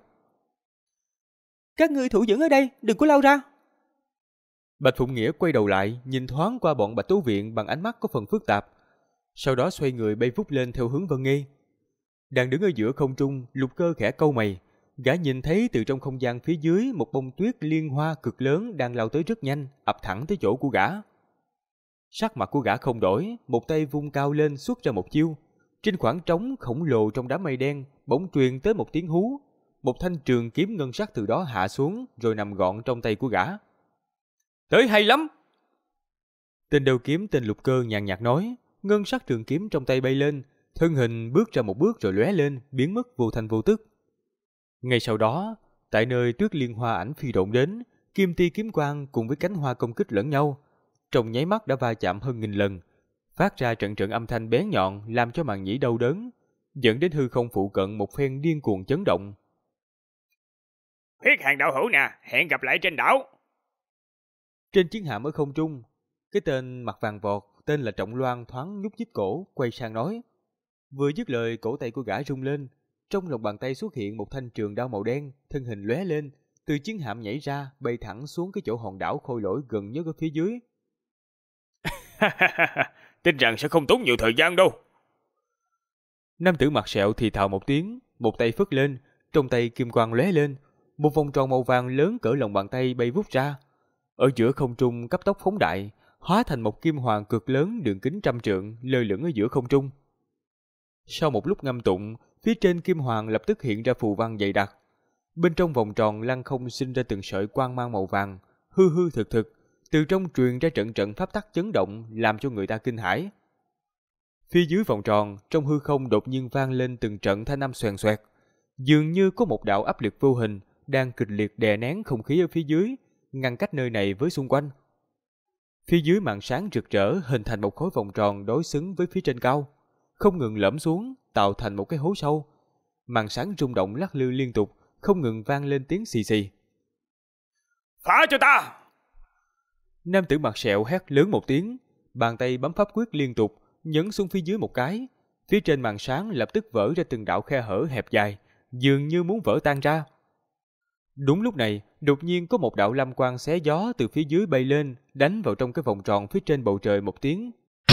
Các ngươi thủ dưỡng ở đây, đừng có lao ra. Bạch Phụng Nghĩa quay đầu lại, nhìn thoáng qua bọn Bạch Tố Viện bằng ánh mắt có phần phức tạp, sau đó xoay người bay vút lên theo hướng Vân Nghê. Đang đứng ở giữa không trung, Lục Cơ khẽ cau mày, gã nhìn thấy từ trong không gian phía dưới một bông tuyết liên hoa cực lớn đang lao tới rất nhanh, ập thẳng tới chỗ của gã. Sắc mặt của gã không đổi, một tay vung cao lên xuất ra một chiêu. Trên khoảng trống khổng lồ trong đám mây đen, bỗng truyền tới một tiếng hú, một thanh trường kiếm ngân sắc từ đó hạ xuống rồi nằm gọn trong tay của gã. Tới hay lắm! Tên đầu kiếm tên Lục Cơ nhàn nhạt nói, ngân sắc trường kiếm trong tay bay lên, thân hình bước ra một bước rồi lóe lên, biến mất vô thanh vô tức. Ngay sau đó, tại nơi tuyết liên hoa ảnh phi độn đến, kim ti kiếm quang cùng với cánh hoa công kích lẫn nhau, trong nháy mắt đã va chạm hơn 1000 lần, phát ra trận trận âm thanh bén nhọn làm cho màng nhĩ đau đớn, dẫn đến hư không phụ cận một phen điên cuồng chấn động. Huyết Hàn đạo hữu nè, hẹn gặp lại trên đảo. Trên chiến hạm ở không trung, cái tên mặt vàng vọt tên là Trọng Loan thoáng nhúc nhích cổ, quay sang nói. Vừa dứt lời, cổ tay của gã rung lên, trong lòng bàn tay xuất hiện một thanh trường đao màu đen, thân hình lóe lên, từ chiến hạm nhảy ra, bay thẳng xuống cái chỗ hòn đảo khôi lỗi gần nhất ở phía dưới. Tin rằng sẽ không tốn nhiều thời gian đâu. Nam tử mặt sẹo thì thào một tiếng, một tay phất lên, trong tay kim quang lóe lên, một vòng tròn màu vàng lớn cỡ lòng bàn tay bay vút ra, ở giữa không trung cấp tốc phóng đại, hóa thành một kim hoàng cực lớn đường kính 100 trượng lơ lửng ở giữa không trung. Sau một lúc ngâm tụng, phía trên kim hoàng lập tức hiện ra phù văn dày đặc. Bên trong vòng tròn lăng không sinh ra từng sợi quang mang màu vàng, hư hư thực thực, từ trong truyền ra trận trận pháp tắc chấn động làm cho người ta kinh hãi. Phía dưới vòng tròn, trong hư không đột nhiên vang lên từng trận thanh âm xoèn xoẹt, dường như có một đạo áp lực vô hình đang kịch liệt đè nén không khí ở phía dưới, ngăn cách nơi này với xung quanh. Phía dưới màn sáng rực rỡ hình thành một khối vòng tròn đối xứng với phía trên cao, không ngừng lõm xuống, tạo thành một cái hố sâu. Màn sáng rung động lắc lư liên tục, không ngừng vang lên tiếng xì xì. Phá cho ta! Nam tử mặt sẹo hét lớn một tiếng, bàn tay bấm pháp quyết liên tục, nhấn xuống phía dưới một cái. Phía trên màn sáng lập tức vỡ ra từng đạo khe hở hẹp dài, dường như muốn vỡ tan ra. Đúng lúc này, đột nhiên có một đạo lam quang xé gió từ phía dưới bay lên, đánh vào trong cái vòng tròn phía trên bầu trời một tiếng.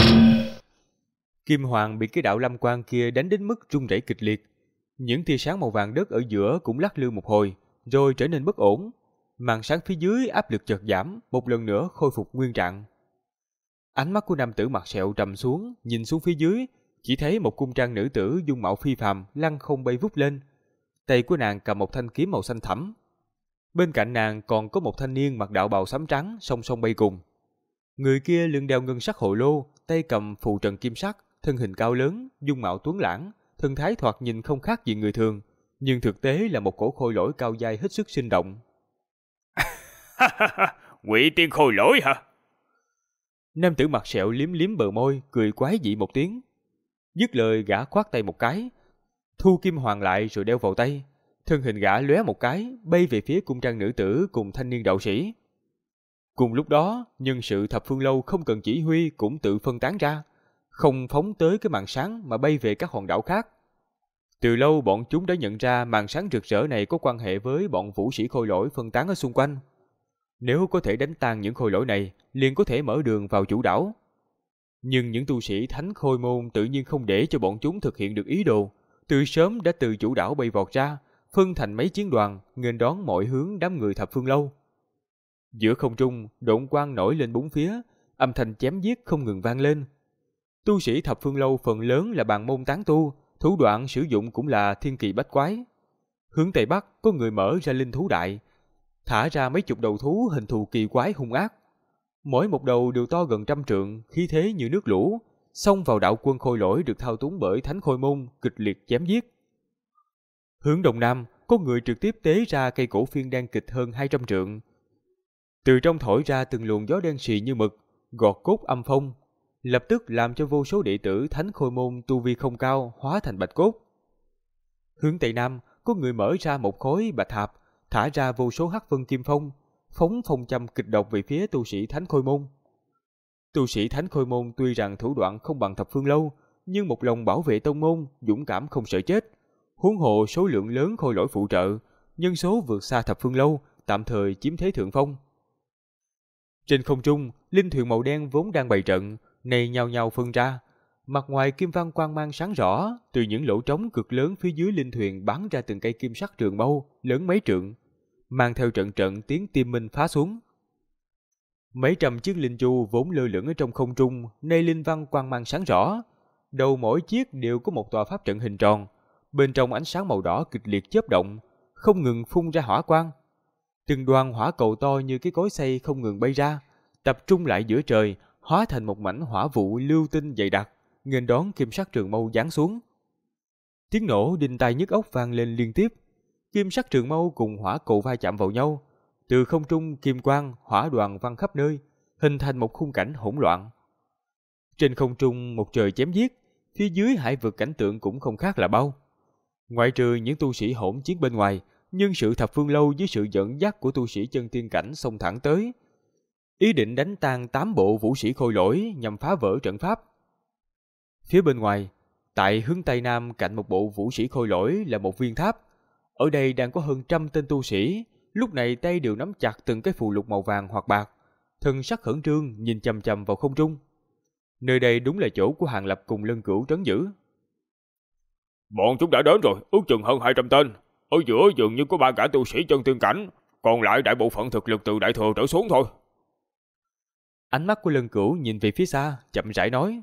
Kim hoàng bị cái đạo lam quang kia đánh đến mức rung rẩy kịch liệt. Những tia sáng màu vàng đất ở giữa cũng lắc lư một hồi, rồi trở nên bất ổn. Màn sáng phía dưới áp lực chợt giảm, một lần nữa khôi phục nguyên trạng. Ánh mắt của nam tử mặt sẹo trầm xuống, nhìn xuống phía dưới, chỉ thấy một cung trang nữ tử dung mạo phi phàm lăng không bay vút lên. Tay của nàng cầm một thanh kiếm màu xanh thẳm. Bên cạnh nàng còn có một thanh niên mặc đạo bào xám trắng song song bay cùng. Người kia lưng đeo ngân sắc hồ lô, tay cầm phù trần kim sắc, thân hình cao lớn, dung mạo tuấn lãng, thân thái thoạt nhìn không khác gì người thường, nhưng thực tế là một cổ khôi lỗi cao dai hết sức sinh động. Ngụy Tiên khôi lỗi hả? Nam tử mặt sẹo liếm liếm bờ môi, cười quái dị một tiếng. Dứt lời gã khoát tay một cái, thu kim hoàng lại rồi đeo vào tay. Thân hình gã lóe một cái, bay về phía cung trang nữ tử cùng thanh niên đạo sĩ. Cùng lúc đó, nhân sự Thập Phương Lâu không cần chỉ huy cũng tự phân tán ra, không phóng tới cái màn sáng mà bay về các hòn đảo khác. Từ lâu bọn chúng đã nhận ra màn sáng rực rỡ này có quan hệ với bọn vũ sĩ khôi lỗi phân tán ở xung quanh. Nếu có thể đánh tan những khôi lỗi này, liền có thể mở đường vào chủ đảo. Nhưng những tu sĩ thánh khôi môn tự nhiên không để cho bọn chúng thực hiện được ý đồ, từ sớm đã từ chủ đảo bay vọt ra, phân thành mấy chiến đoàn, nghênh đón mọi hướng đám người thập phương lâu. Giữa không trung, độn quang nổi lên bốn phía, âm thanh chém giết không ngừng vang lên. Tu sĩ thập phương lâu phần lớn là bàn môn tán tu, thủ đoạn sử dụng cũng là thiên kỳ bách quái. Hướng Tây Bắc có người mở ra linh thú đại, thả ra mấy chục đầu thú hình thù kỳ quái hung ác. Mỗi một đầu đều to gần 100 trượng, khí thế như nước lũ, xông vào đạo quân khôi lỗi được thao túng bởi thánh khôi môn, kịch liệt chém giết. Hướng Đông Nam, có người trực tiếp tế ra cây cổ phiên đen kịch hơn 200 trượng. Từ trong thổi ra từng luồng gió đen xì như mực, gọt cốt âm phong, lập tức làm cho vô số đệ tử thánh khôi môn tu vi không cao hóa thành bạch cốt. Hướng Tây Nam, có người mở ra một khối bạch hạp, thả ra vô số hắc vân kim phong, phóng phong châm kịch độc về phía tu sĩ thánh khôi môn. Tu sĩ thánh khôi môn tuy rằng thủ đoạn không bằng thập phương lâu, nhưng một lòng bảo vệ tông môn, dũng cảm không sợ chết. Huống hồ số lượng lớn khôi lỗi phụ trợ, nhân số vượt xa thập phương lâu, tạm thời chiếm thế thượng phong. Trên không trung, linh thuyền màu đen vốn đang bày trận, này nhao nhao phân ra. Mặt ngoài kim văn quang mang sáng rõ, từ những lỗ trống cực lớn phía dưới linh thuyền bắn ra từng cây kim sắc trường mâu, lớn mấy trượng, mang theo trận trận tiếng tim minh phá xuống. Mấy trăm chiếc linh chu vốn lơ lửng ở trong không trung, nay linh văn quang mang sáng rõ. Đầu mỗi chiếc đều có một tòa pháp trận hình tròn, bên trong ánh sáng màu đỏ kịch liệt chớp động, không ngừng phun ra hỏa quang. Từng đoàn hỏa cầu to như cái cối xay không ngừng bay ra, tập trung lại giữa trời, hóa thành một mảnh hỏa vụ lưu tinh dày đặc, nghênh đón kim sắc trường mâu giáng xuống. Tiếng nổ đinh tai nhức óc vang lên liên tiếp, kim sắc trường mâu cùng hỏa cầu va chạm vào nhau, từ không trung kim quang, hỏa đoàn văng khắp nơi, hình thành một khung cảnh hỗn loạn. Trên không trung một trời chém giết, phía dưới hải vực cảnh tượng cũng không khác là bao. Ngoại trừ những tu sĩ hỗn chiến bên ngoài, nhưng sự thập phương lâu dưới sự dẫn dắt của tu sĩ chân tiên cảnh xông thẳng tới, ý định đánh tan 8 bộ vũ sĩ khôi lỗi nhằm phá vỡ trận pháp. Phía bên ngoài, tại hướng Tây Nam cạnh một bộ vũ sĩ khôi lỗi là một viên tháp. Ở đây đang có hơn 100 tên tu sĩ, lúc này tay đều nắm chặt từng cái phù lục màu vàng hoặc bạc, thân sắc khẩn trương nhìn chằm chằm vào không trung. Nơi đây đúng là chỗ của Hàng Lập cùng Lân Cửu trấn giữ. Bọn chúng đã đến rồi, ước chừng hơn 200 tên. Ở giữa dường như có 3 gã tu sĩ chân tiên cảnh, còn lại đại bộ phận thực lực từ đại thừa trở xuống thôi. Ánh mắt của Lân Cửu nhìn về phía xa, chậm rãi nói: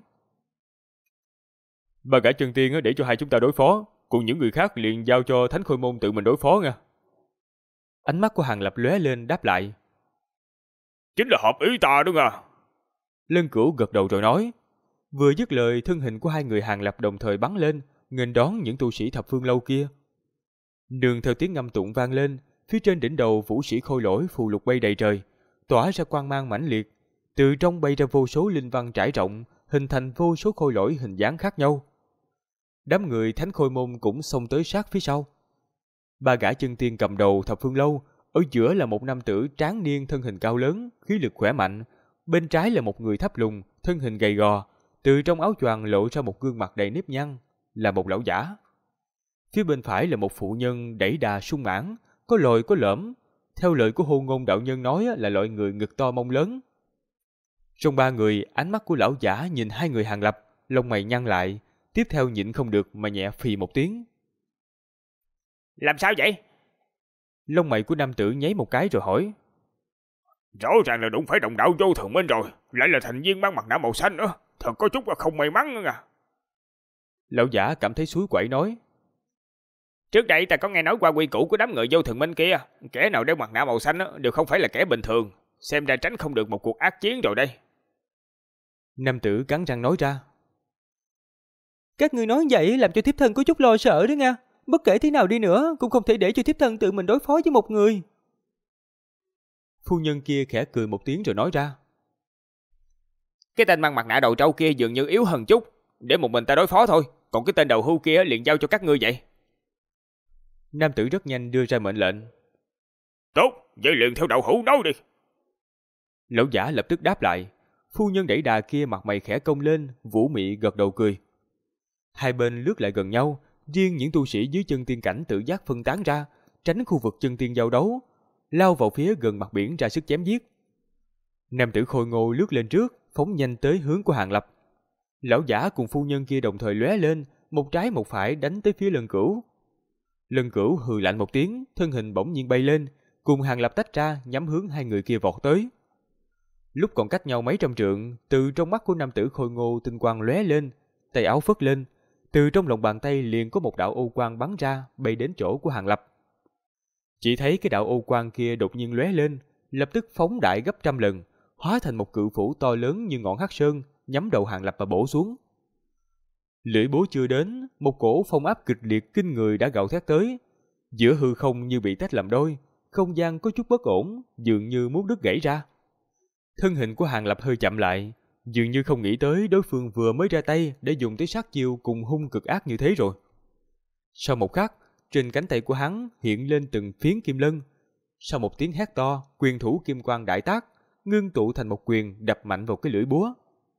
3 gã chân tiên để cho hai chúng ta đối phó, còn những người khác liền giao cho thánh khôi môn tự mình đối phó nha. Ánh mắt của Hàng Lập lóe lên đáp lại: Chính là hợp ý ta đó nha. Lân Cửu gật đầu rồi nói. Vừa dứt lời, thân hình của hai người Hàng Lập đồng thời bắn lên, nghênh đón những tu sĩ thập phương lâu kia. Nương theo tiếng ngâm tụng vang lên, phía trên đỉnh đầu vũ sĩ khôi lỗi phù lục bay đầy trời, tỏa ra quang mang mãnh liệt, từ trong bay ra vô số linh văn trải rộng, hình thành vô số khôi lỗi hình dáng khác nhau. Đám người thánh khôi môn cũng xông tới sát phía sau. 3 gã chân tiên cầm đầu thập phương lâu, ở giữa là một nam tử tráng niên thân hình cao lớn, khí lực khỏe mạnh, bên trái là một người thấp lùn, thân hình gầy gò, từ trong áo choàng lộ ra một gương mặt đầy nếp nhăn, là một lão giả. Phía bên phải là một phụ nhân đẩy đà sung mãn, có lồi có lõm, theo lời của Hô Ngôn đạo nhân nói là loại người ngực to mông lớn. Trong 3 người, ánh mắt của lão giả nhìn hai người Hàng Lập, lông mày nhăn lại, tiếp theo nhịn không được mà nhẹ phì một tiếng. Làm sao vậy? Lông mày của nam tử nháy một cái rồi hỏi. Rõ ràng là đụng phải đồng đạo vô thường minh rồi, lại là thành viên mang mặt nạ màu xanh nữa, thật có chút là không may mắn nữa à. Lão giả cảm thấy suối quẩy nói. Trước đây ta có nghe nói qua quy củ của đám người vô thường minh kia, kẻ nào đeo mặt nạ màu xanh đều không phải là kẻ bình thường, xem ra tránh không được một cuộc ác chiến rồi đây. Nam tử cắn răng nói ra. Các ngươi nói vậy làm cho thiếp thân có chút lo sợ đó nha, bất kể thế nào đi nữa cũng không thể để cho thiếp thân tự mình đối phó với một người. Phu nhân kia khẽ cười một tiếng rồi nói ra. Cái tên mang mặt nạ đầu trâu kia dường như yếu hơn chút, để một mình ta đối phó thôi, còn cái tên đầu hưu kia liền giao cho các ngươi vậy. Nam tử rất nhanh đưa ra mệnh lệnh. Tốt, vậy liền theo đầu hưu nói đi. Lão giả lập tức đáp lại. Phu nhân đẩy đà kia mặt mày khẽ cong lên, vũ mị gật đầu cười. Hai bên lướt lại gần nhau, riêng những tu sĩ dưới chân tiên cảnh tự giác phân tán ra, tránh khu vực chân tiên giao đấu, lao vào phía gần mặt biển ra sức chém giết. Nam tử khôi ngô lướt lên trước, phóng nhanh tới hướng của Hàng Lập. Lão giả cùng phu nhân kia đồng thời lóe lên, một trái một phải đánh tới phía Lân Cửu. Lân Cửu hừ lạnh một tiếng, thân hình bỗng nhiên bay lên, cùng Hàng Lập tách ra nhắm hướng hai người kia vọt tới. Lúc còn cách nhau mấy trăm trượng, từ trong mắt của nam tử khôi ngô tinh quang lóe lên, tay áo phất lên, từ trong lòng bàn tay liền có một đạo ô quang bắn ra, bay đến chỗ của Hàng Lập. Chỉ thấy cái đạo ô quang kia đột nhiên lóe lên, lập tức phóng đại gấp trăm lần, hóa thành một cự phủ to lớn như ngọn hắc sơn, nhắm đầu Hàng Lập và bổ xuống. Lưỡi búa chưa đến, một cổ phong áp kịch liệt kinh người đã gào thét tới, giữa hư không như bị tách làm đôi, không gian có chút bất ổn, dường như muốn đứt gãy ra. Thân hình của Hàng Lập hơi chậm lại, dường như không nghĩ tới đối phương vừa mới ra tay để dùng tới sát chiêu cùng hung cực ác như thế rồi. Sau một khắc, trên cánh tay của hắn hiện lên từng phiến kim lân. Sau một tiếng hét to, quyền thủ kim quang đại tác, ngưng tụ thành một quyền đập mạnh vào cái lưỡi búa.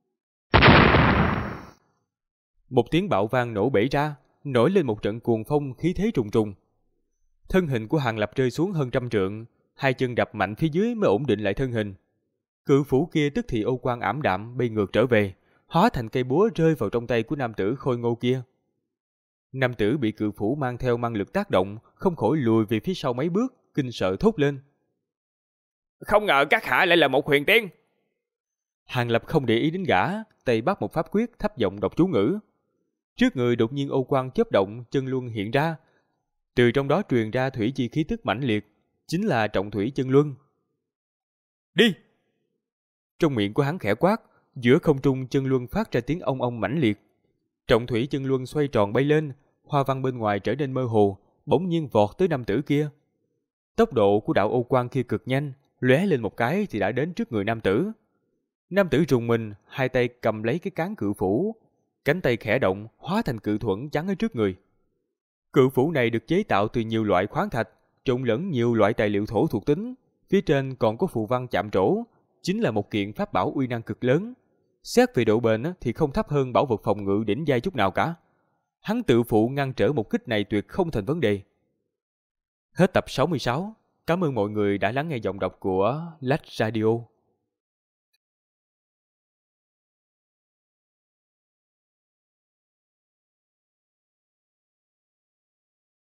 Một tiếng bạo vang nổ bể ra, nổi lên một trận cuồng phong khí thế trùng trùng. Thân hình của Hàng Lập rơi xuống hơn trăm trượng, hai chân đập mạnh phía dưới mới ổn định lại thân hình. Cự phủ kia tức thì ô quang ảm đạm bay ngược trở về, hóa thành cây búa rơi vào trong tay của nam tử khôi ngô kia. Nam tử bị cự phủ mang theo mang lực tác động, không khỏi lùi về phía sau mấy bước, kinh sợ thốt lên. Không ngờ các hạ lại là một huyền tiên. Hàng Lập không để ý đến gã, tay bắt một pháp quyết thấp giọng đọc chú ngữ. Trước người đột nhiên ô quang chớp động, chân luân hiện ra. Từ trong đó truyền ra thủy chi khí tức mãnh liệt, chính là trọng thủy chân luân. Đi! Trong miệng của hắn khẽ quát, giữa không trung chân luân phát ra tiếng ong ong mãnh liệt. Trọng thủy chân luân xoay tròn bay lên, hoa văn bên ngoài trở nên mơ hồ, bỗng nhiên vọt tới nam tử kia. Tốc độ của đạo ô quang kia cực nhanh, lóe lên một cái thì đã đến trước người nam tử. Nam tử rùng mình, hai tay cầm lấy cái cán cự phủ, cánh tay khẽ động, hóa thành cự thuẫn chắn ở trước người. Cự phủ này được chế tạo từ nhiều loại khoáng thạch, trộn lẫn nhiều loại tài liệu thổ thuộc tính, phía trên còn có phù văn chạm trổ, chính là một kiện pháp bảo uy năng cực lớn. Xét về độ bền thì không thấp hơn bảo vật phòng ngự đỉnh giai chút nào cả. Hắn tự phụ ngăn trở một kích này tuyệt không thành vấn đề. Hết tập 66. Cảm ơn mọi người đã lắng nghe giọng đọc của Lách Radio.